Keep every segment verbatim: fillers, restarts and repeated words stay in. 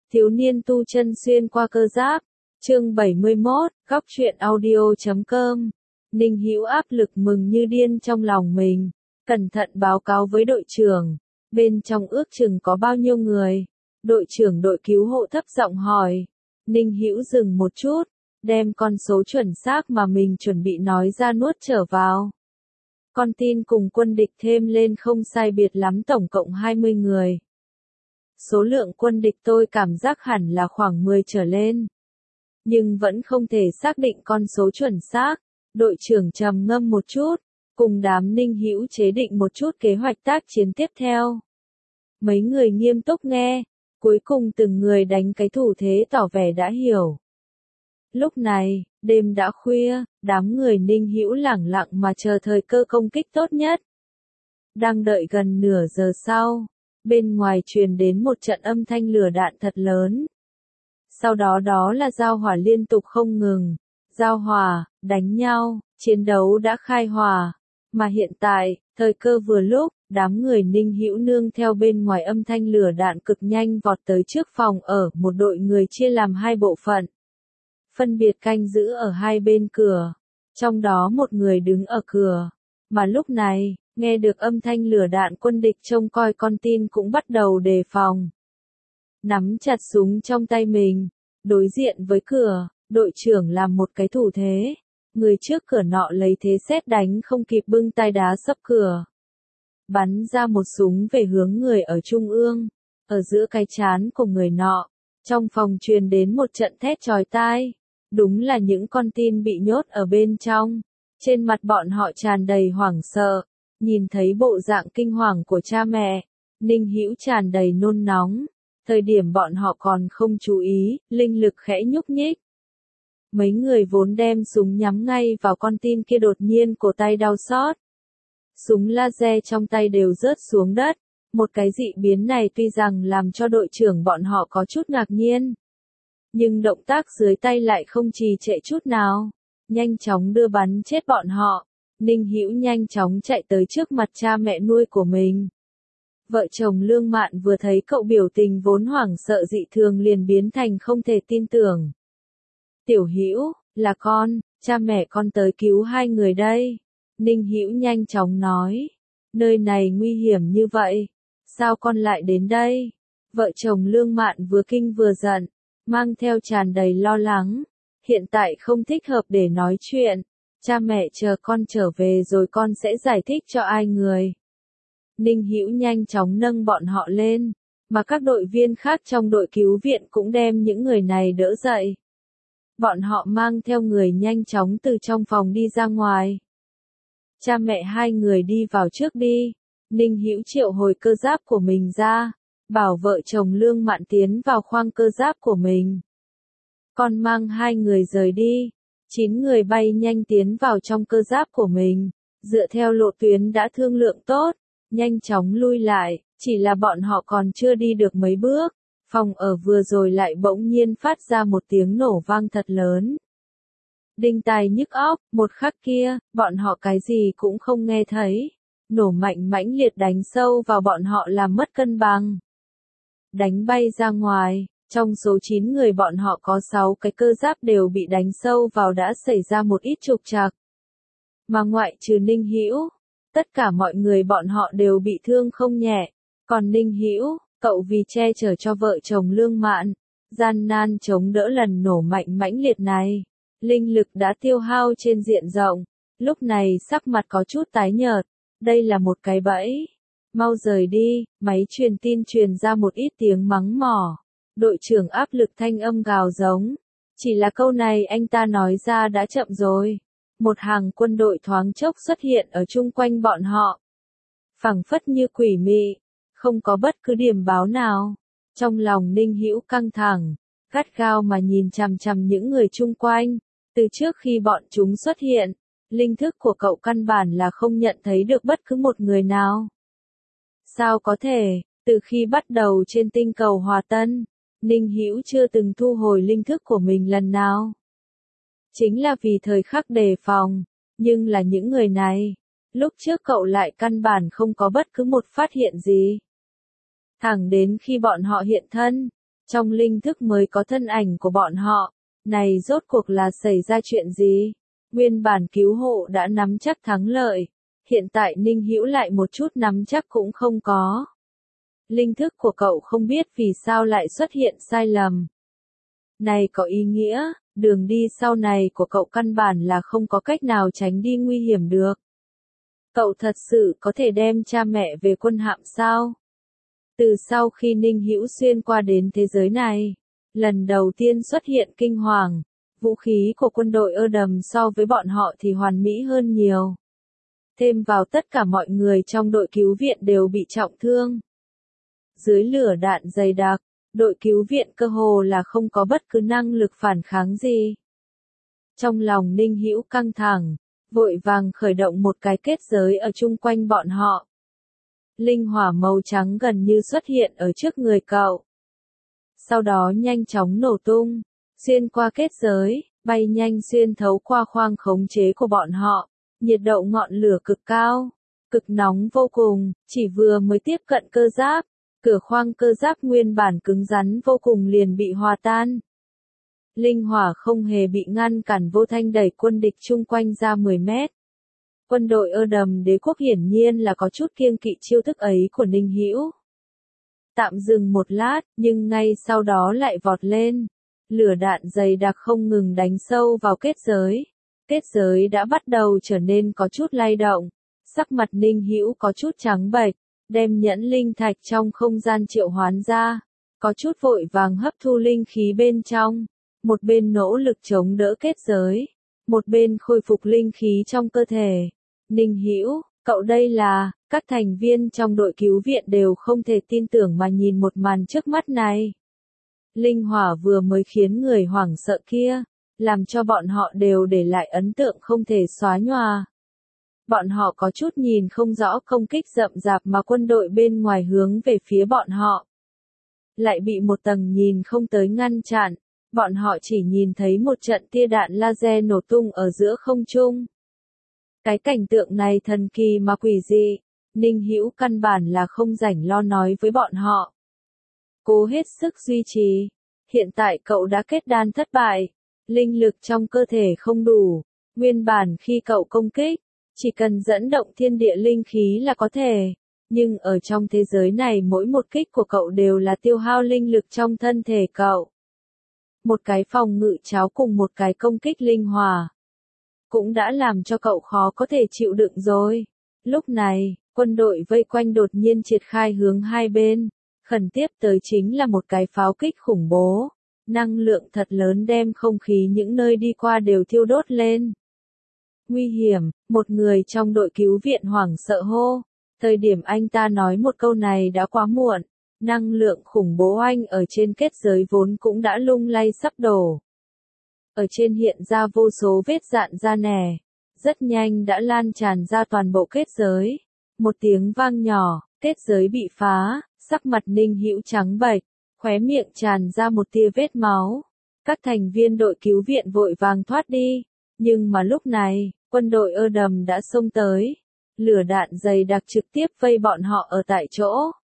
Thiếu niên tu chân xuyên qua cơ giáp. Chương bảy mươi mốt, góc truyện audio chấm com. Ninh Hữu áp lực mừng như điên trong lòng mình, cẩn thận báo cáo với đội trưởng. Bên trong ước chừng có bao nhiêu người? Đội trưởng đội cứu hộ thấp giọng hỏi. Ninh Hữu dừng một chút, đem con số chuẩn xác mà mình chuẩn bị nói ra nuốt trở vào. Con tin cùng quân địch thêm lên không sai biệt lắm, tổng cộng hai mươi người. Số lượng quân địch tôi cảm giác hẳn là khoảng mười trở lên. Nhưng vẫn không thể xác định con số chuẩn xác. Đội trưởng trầm ngâm một chút, cùng đám Ninh Hữu chế định một chút kế hoạch tác chiến tiếp theo. Mấy người nghiêm túc nghe, cuối cùng từng người đánh cái thủ thế tỏ vẻ đã hiểu. Lúc này, đêm đã khuya, đám người Ninh Hữu lẳng lặng mà chờ thời cơ công kích tốt nhất. Đang đợi gần nửa giờ sau, bên ngoài truyền đến một trận âm thanh lửa đạn thật lớn. Sau đó đó là giao hỏa liên tục không ngừng, giao hỏa, đánh nhau, chiến đấu đã khai hỏa. Mà hiện tại, thời cơ vừa lúc, đám người Ninh Hữu nương theo bên ngoài âm thanh lửa đạn cực nhanh vọt tới trước phòng ở, một đội người chia làm hai bộ phận. Phân biệt canh giữ ở hai bên cửa, trong đó một người đứng ở cửa. Mà lúc này, nghe được âm thanh lửa đạn, quân địch trông coi con tin cũng bắt đầu đề phòng. Nắm chặt súng trong tay mình, đối diện với cửa, đội trưởng làm một cái thủ thế. Người trước cửa nọ lấy thế sét đánh không kịp bưng tay đá sấp cửa. Bắn ra một súng về hướng người ở trung ương, ở giữa cái trán của người nọ. Trong phòng truyền đến một trận thét chói tai. Đúng là những con tin bị nhốt ở bên trong. Trên mặt bọn họ tràn đầy hoảng sợ. Nhìn thấy bộ dạng kinh hoàng của cha mẹ, Ninh Hữu tràn đầy nôn nóng. Thời điểm bọn họ còn không chú ý, linh lực khẽ nhúc nhích. Mấy người vốn đem súng nhắm ngay vào con tin kia đột nhiên cổ tay đau xót. Súng laser trong tay đều rớt xuống đất. Một cái dị biến này tuy rằng làm cho đội trưởng bọn họ có chút ngạc nhiên. Nhưng động tác dưới tay lại không trì trệ chút nào. Nhanh chóng đưa bắn chết bọn họ. Ninh Hữu nhanh chóng chạy tới trước mặt cha mẹ nuôi của mình. Vợ chồng Lương Mạn vừa thấy cậu biểu tình vốn hoảng sợ dị thường liền biến thành không thể tin tưởng. Tiểu Hữu, là con, cha mẹ con tới cứu hai người đây. Ninh Hữu nhanh chóng nói. Nơi này nguy hiểm như vậy, sao con lại đến đây? Vợ chồng Lương Mạn vừa kinh vừa giận, mang theo tràn đầy lo lắng. Hiện tại không thích hợp để nói chuyện. Cha mẹ chờ con trở về rồi con sẽ giải thích cho ai người. Ninh Hữu nhanh chóng nâng bọn họ lên, mà các đội viên khác trong đội cứu viện cũng đem những người này đỡ dậy. Bọn họ mang theo người nhanh chóng từ trong phòng đi ra ngoài. Cha mẹ hai người đi vào trước đi. Ninh Hữu triệu hồi cơ giáp của mình ra, bảo vợ chồng Lương Mạn tiến vào khoang cơ giáp của mình. Con mang hai người rời đi. Chín người bay nhanh tiến vào trong cơ giáp của mình, dựa theo lộ tuyến đã thương lượng tốt, nhanh chóng lui lại, chỉ là bọn họ còn chưa đi được mấy bước, phòng ở vừa rồi lại bỗng nhiên phát ra một tiếng nổ vang thật lớn. Đinh tai nhức óc, một khắc kia, bọn họ cái gì cũng không nghe thấy, nổ mạnh mãnh liệt đánh sâu vào bọn họ làm mất cân bằng. Đánh bay ra ngoài. Trong số chín người bọn họ có sáu cái cơ giáp đều bị đánh sâu vào, đã xảy ra một ít trục trặc. Mà ngoại trừ Ninh Hữu, tất cả mọi người bọn họ đều bị thương không nhẹ. Còn Ninh Hữu, cậu vì che chở cho vợ chồng Lương Mạn, gian nan chống đỡ lần nổ mạnh mãnh liệt này. Linh lực đã tiêu hao trên diện rộng, lúc này sắc mặt có chút tái nhợt. Đây là một cái bẫy. Mau rời đi, máy truyền tin truyền ra một ít tiếng mắng mỏ. Đội trưởng áp lực thanh âm gào giống. Chỉ là câu này anh ta nói ra đã chậm rồi. Một hàng quân đội thoáng chốc xuất hiện ở chung quanh bọn họ. Phảng phất như quỷ mị, không có bất cứ điểm báo nào. Trong lòng Ninh Hữu căng thẳng, gắt gao mà nhìn chằm chằm những người chung quanh. Từ trước khi bọn chúng xuất hiện, linh thức của cậu căn bản là không nhận thấy được bất cứ một người nào. Sao có thể, từ khi bắt đầu trên tinh cầu Hòa Tân, Ninh Hữu chưa từng thu hồi linh thức của mình lần nào. Chính là vì thời khắc đề phòng, nhưng là những người này, lúc trước cậu lại căn bản không có bất cứ một phát hiện gì. Thẳng đến khi bọn họ hiện thân, Trong linh thức mới có thân ảnh của bọn họ. Này rốt cuộc là xảy ra chuyện gì? Nguyên bản cứu hộ đã nắm chắc thắng lợi. Hiện tại Ninh Hữu lại một chút nắm chắc cũng không có. Linh thức của cậu không biết vì sao lại xuất hiện sai lầm. Này có ý nghĩa, đường đi sau này của cậu căn bản là không có cách nào tránh đi nguy hiểm được. Cậu thật sự có thể đem cha mẹ về quân hạm sao? Từ sau khi Ninh Hữu xuyên qua đến thế giới này, lần đầu tiên xuất hiện kinh hoàng, vũ khí của quân đội ơ đầm so với bọn họ thì hoàn mỹ hơn nhiều. Thêm vào tất cả mọi người trong đội cứu viện đều bị trọng thương. Dưới lửa đạn dày đặc, đội cứu viện cơ hồ là không có bất cứ năng lực phản kháng gì. Trong lòng Ninh Hữu căng thẳng, vội vàng khởi động một cái kết giới ở chung quanh bọn họ. Linh hỏa màu trắng gần như xuất hiện ở trước người cậu. Sau đó nhanh chóng nổ tung, xuyên qua kết giới, bay nhanh xuyên thấu qua khoang khống chế của bọn họ. Nhiệt độ ngọn lửa cực cao, cực nóng vô cùng, chỉ vừa mới tiếp cận cơ giáp, cửa khoang cơ giáp nguyên bản cứng rắn vô cùng liền bị hòa tan. Linh hỏa không hề bị ngăn cản, vô thanh đẩy quân địch chung quanh ra mười mét. Quân đội ơ đầm đế quốc hiển nhiên là có chút kiêng kỵ chiêu thức ấy của Ninh Hữu. Tạm dừng một lát, nhưng ngay sau đó lại vọt lên. Lửa đạn dày đặc không ngừng đánh sâu vào kết giới. Kết giới đã bắt đầu trở nên có chút lay động. Sắc mặt Ninh Hữu có chút trắng bệch, đem nhẫn linh thạch trong không gian triệu hoán ra. Có chút vội vàng hấp thu linh khí bên trong. Một bên nỗ lực chống đỡ kết giới. Một bên khôi phục linh khí trong cơ thể. Ninh Hữu, cậu đây là, các thành viên trong đội cứu viện đều không thể tin tưởng mà nhìn một màn trước mắt này. Linh hỏa vừa mới khiến người hoảng sợ kia, làm cho bọn họ đều để lại ấn tượng không thể xóa nhòa. Bọn họ có chút nhìn không rõ công kích rậm rạp mà quân đội bên ngoài hướng về phía bọn họ. Lại bị một tầng nhìn không tới ngăn chặn, bọn họ chỉ nhìn thấy một trận tia đạn laser nổ tung ở giữa không trung. Cái cảnh tượng này thần kỳ mà quỷ dị, Ninh Hữu căn bản là không rảnh lo nói với bọn họ. Cố hết sức duy trì, hiện tại cậu đã kết đan thất bại, linh lực trong cơ thể không đủ, nguyên bản khi cậu công kích, chỉ cần dẫn động thiên địa linh khí là có thể, nhưng ở trong thế giới này mỗi một kích của cậu đều là tiêu hao linh lực trong thân thể cậu. Một cái phòng ngự cháo cùng một cái công kích linh hỏa, cũng đã làm cho cậu khó có thể chịu đựng rồi. Lúc này, quân đội vây quanh đột nhiên triệt khai hướng hai bên, khẩn tiếp tới chính là một cái pháo kích khủng bố. Năng lượng thật lớn đem không khí những nơi đi qua đều thiêu đốt lên. Nguy hiểm, một người trong đội cứu viện hoảng sợ hô. Thời điểm anh ta nói một câu này đã quá muộn. Năng lượng khủng bố anh ở trên kết giới vốn cũng đã lung lay sắp đổ. Ở trên hiện ra vô số vết dạn da nẻ. Rất nhanh đã lan tràn ra toàn bộ kết giới. Một tiếng vang nhỏ, kết giới bị phá, sắc mặt Ninh Hữu trắng bệch, khóe miệng tràn ra một tia vết máu. Các thành viên đội cứu viện vội vàng thoát đi. Nhưng mà lúc này, quân đội ơ đầm đã xông tới. Lửa đạn dày đặc trực tiếp vây bọn họ ở tại chỗ.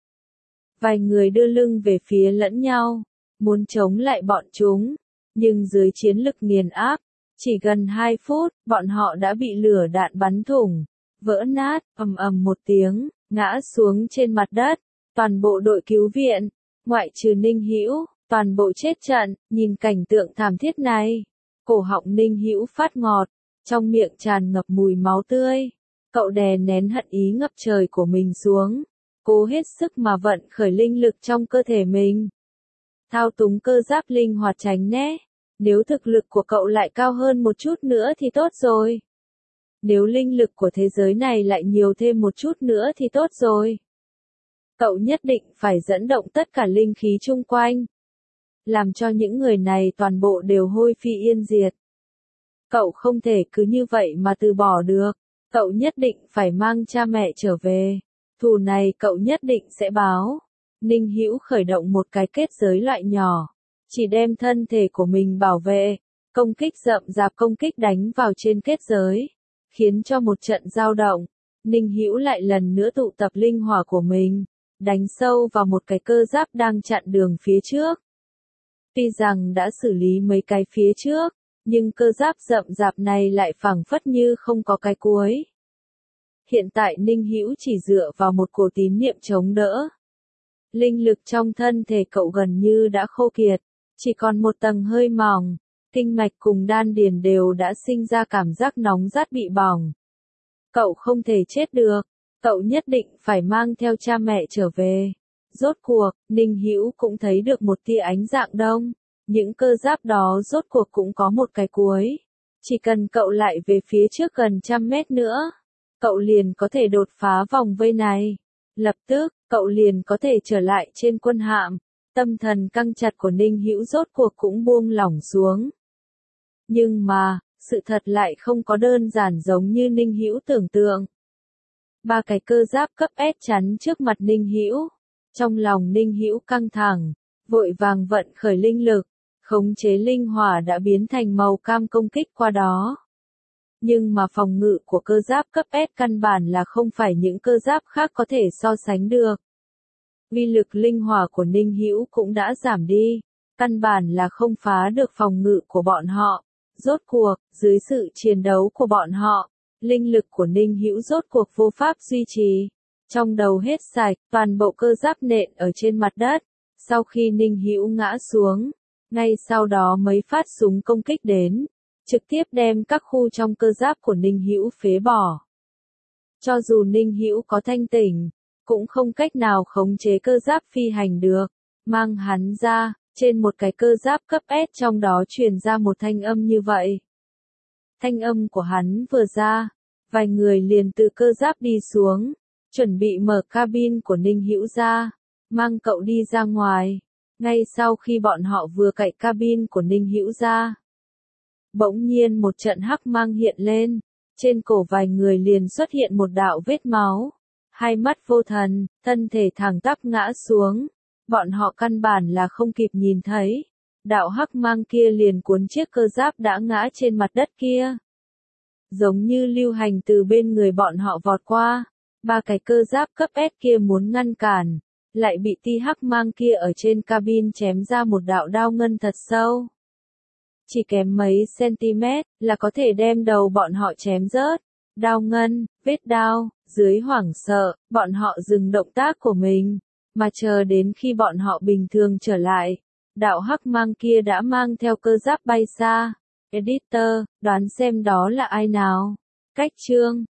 Vài người đưa lưng về phía lẫn nhau, muốn chống lại bọn chúng. Nhưng dưới chiến lực nghiền áp, chỉ gần hai phút, bọn họ đã bị lửa đạn bắn thủng, vỡ nát, ầm ầm một tiếng, ngã xuống trên mặt đất. Toàn bộ đội cứu viện, ngoại trừ Ninh Hữu, toàn bộ chết trận. Nhìn cảnh tượng thảm thiết này, cổ họng Ninh Hữu phát ngọt, trong miệng tràn ngập mùi máu tươi. Cậu đè nén hận ý ngập trời của mình xuống, cố hết sức mà vận khởi linh lực trong cơ thể mình. Thao túng cơ giáp linh hoạt tránh né. Nếu thực lực của cậu lại cao hơn một chút nữa thì tốt rồi. Nếu linh lực của thế giới này lại nhiều thêm một chút nữa thì tốt rồi. Cậu nhất định phải dẫn động tất cả linh khí chung quanh. Làm cho những người này toàn bộ đều hôi phi yên diệt. Cậu không thể cứ như vậy mà từ bỏ được. Cậu nhất định phải mang cha mẹ trở về. Thù này cậu nhất định sẽ báo. Ninh Hữu khởi động một cái kết giới loại nhỏ. Chỉ đem thân thể của mình bảo vệ. Công kích rậm rạp công kích đánh vào trên kết giới. Khiến cho một trận dao động. Ninh Hữu lại lần nữa tụ tập linh hỏa của mình. Đánh sâu vào một cái cơ giáp đang chặn đường phía trước. Tuy rằng đã xử lý mấy cái phía trước, nhưng cơ giáp rậm rạp này lại phảng phất như không có cái cuối. Hiện tại Ninh Hữu chỉ dựa vào một cổ tín niệm chống đỡ. Linh lực trong thân thể cậu gần như đã khô kiệt, chỉ còn một tầng hơi mỏng, kinh mạch cùng đan điền đều đã sinh ra cảm giác nóng rát bị bỏng. Cậu không thể chết được, cậu nhất định phải mang theo cha mẹ trở về. Rốt cuộc, Ninh Hữu cũng thấy được một tia ánh dạng đông, những cơ giáp đó rốt cuộc cũng có một cái cuối. Chỉ cần cậu lại về phía trước gần trăm mét nữa, cậu liền có thể đột phá vòng vây này. Lập tức, cậu liền có thể trở lại trên quân hạm. Tâm thần căng chặt của Ninh Hữu rốt cuộc cũng buông lỏng xuống. Nhưng mà, sự thật lại không có đơn giản giống như Ninh Hữu tưởng tượng. Ba cái cơ giáp cấp S chắn trước mặt Ninh Hữu. Trong lòng Ninh Hữu căng thẳng, vội vàng vận khởi linh lực, khống chế linh hỏa đã biến thành màu cam công kích qua đó. Nhưng mà phòng ngự của cơ giáp cấp S căn bản là không phải những cơ giáp khác có thể so sánh được. Uy lực linh hỏa của Ninh Hữu cũng đã giảm đi, căn bản là không phá được phòng ngự của bọn họ. Rốt cuộc, dưới sự chiến đấu của bọn họ, linh lực của Ninh Hữu rốt cuộc vô pháp duy trì. Trong đầu hết sạch, toàn bộ cơ giáp nện ở trên mặt đất. Sau khi Ninh Hữu ngã xuống, ngay sau đó mấy phát súng công kích đến, trực tiếp đem các khu trong cơ giáp của Ninh Hữu phế bỏ. Cho dù Ninh Hữu có thanh tỉnh, cũng không cách nào khống chế cơ giáp phi hành được. Mang hắn ra, trên một cái cơ giáp cấp S trong đó truyền ra một thanh âm như vậy. Thanh âm của hắn vừa ra, vài người liền từ cơ giáp đi xuống, chuẩn bị mở cabin của Ninh Hữu ra, mang cậu đi ra ngoài. Ngay sau khi bọn họ vừa cậy cabin của Ninh Hữu ra, bỗng nhiên một trận hắc mang hiện lên, trên cổ vài người liền xuất hiện một đạo vết máu. Hai mắt vô thần, thân thể thẳng tắp ngã xuống. Bọn họ căn bản là không kịp nhìn thấy. Đạo hắc mang kia liền cuốn chiếc cơ giáp đã ngã trên mặt đất kia. Giống như lưu hành từ bên người bọn họ vọt qua. Ba cái cơ giáp cấp S kia muốn ngăn cản, lại bị ti hắc mang kia ở trên cabin chém ra một đạo đao ngân thật sâu. Chỉ kém mấy cm là có thể đem đầu bọn họ chém rớt. Đao ngân, vết đao, dưới hoảng sợ, bọn họ dừng động tác của mình, mà chờ đến khi bọn họ bình thường trở lại, đạo hắc mang kia đã mang theo cơ giáp bay xa. Editor, đoán xem đó là ai nào? Cách chương